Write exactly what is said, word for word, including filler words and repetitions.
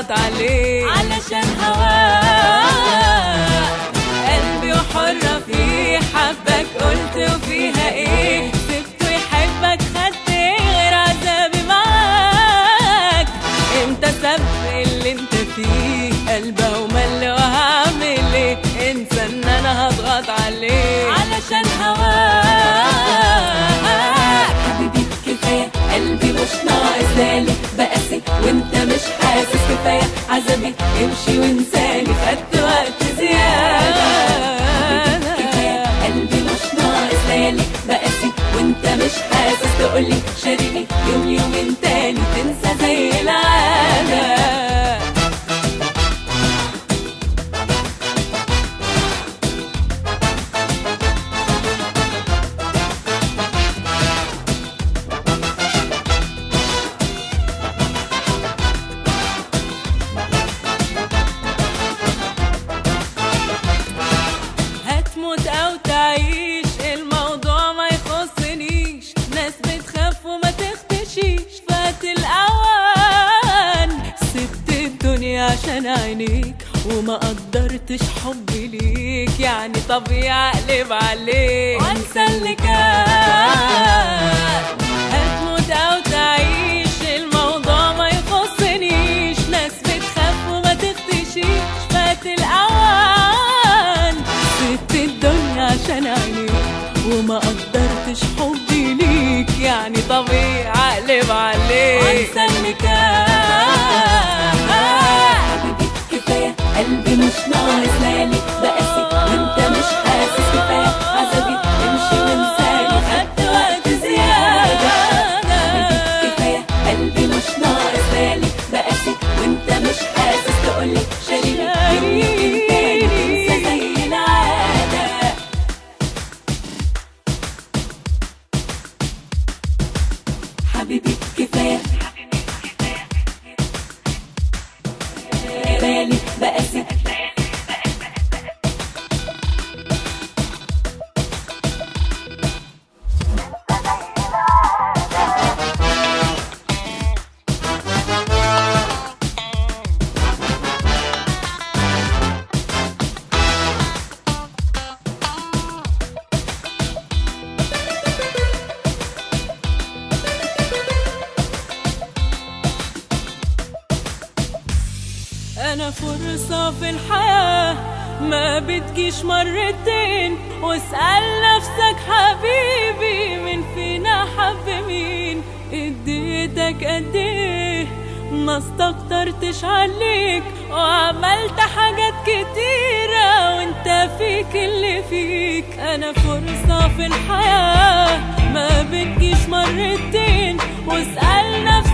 هضغط عليه علشان هواك. قلبي وحرة فيه، حبك قلت وفيها ايه، سبته يحبك خدت ايه غير عذابي معاك. انت سبب اللي انت فيه، قلبه ومل وهعمل ايه، انسى ان انا هضغط عليه علشان هواك. حبيبي كفاية قلبي مش ناقص لالي بقاسي وانت مش حاسس، كفاية عذابي امشي وانساني خدت وقت زيادة. حبيبي كفاية قلبي مش ناقص لالي بقاسي وانت مش حاسس، تقولي شاريني يوم يومين تاني تنسى زي العادة. هتموت او تعيش الموضوع ما يخصنيش، ناس بتخاف وما تختشيش، فات الاوان. سبت الدنيا عشان عينيك وما قدرتش حبي ليك، يعني طبيعي اقلب عليك وانسى اللي كان. هتموت او تعيش الموضوع ما يخصنيش، ناس بتخاف وما تختشيش، فات الاوان. سبت الدنيا عشان عينيك وما قدرتش حبي ليك، يعني طبيعي اقلب عليك وانسى اللي كان. حبيبي كفاية قلبي مش ناقص لالي بقاسي وانت مش حاسس، كفاية عذابي امشي وانساني خدت وقت زيادة. حبيبي كفاية قلبي مش ناقص لالي بقاسي وانت مش حاسس، تقولي شاريني يوم يومين تاني تنسى زي العادة. حبيبي كفاية بالي بقاسي أنا فرصة في الحياة ما بتجيش مرتين، واسأل نفسك حبيبي مين فينا حب مين. اديتك قد ايه ما استكترتش عليك، وعملت حاجات كتيرة وانت فيك اللي فيك. أنا فرصة في الحياة ما بتجيش مرتين، واسأل نفسك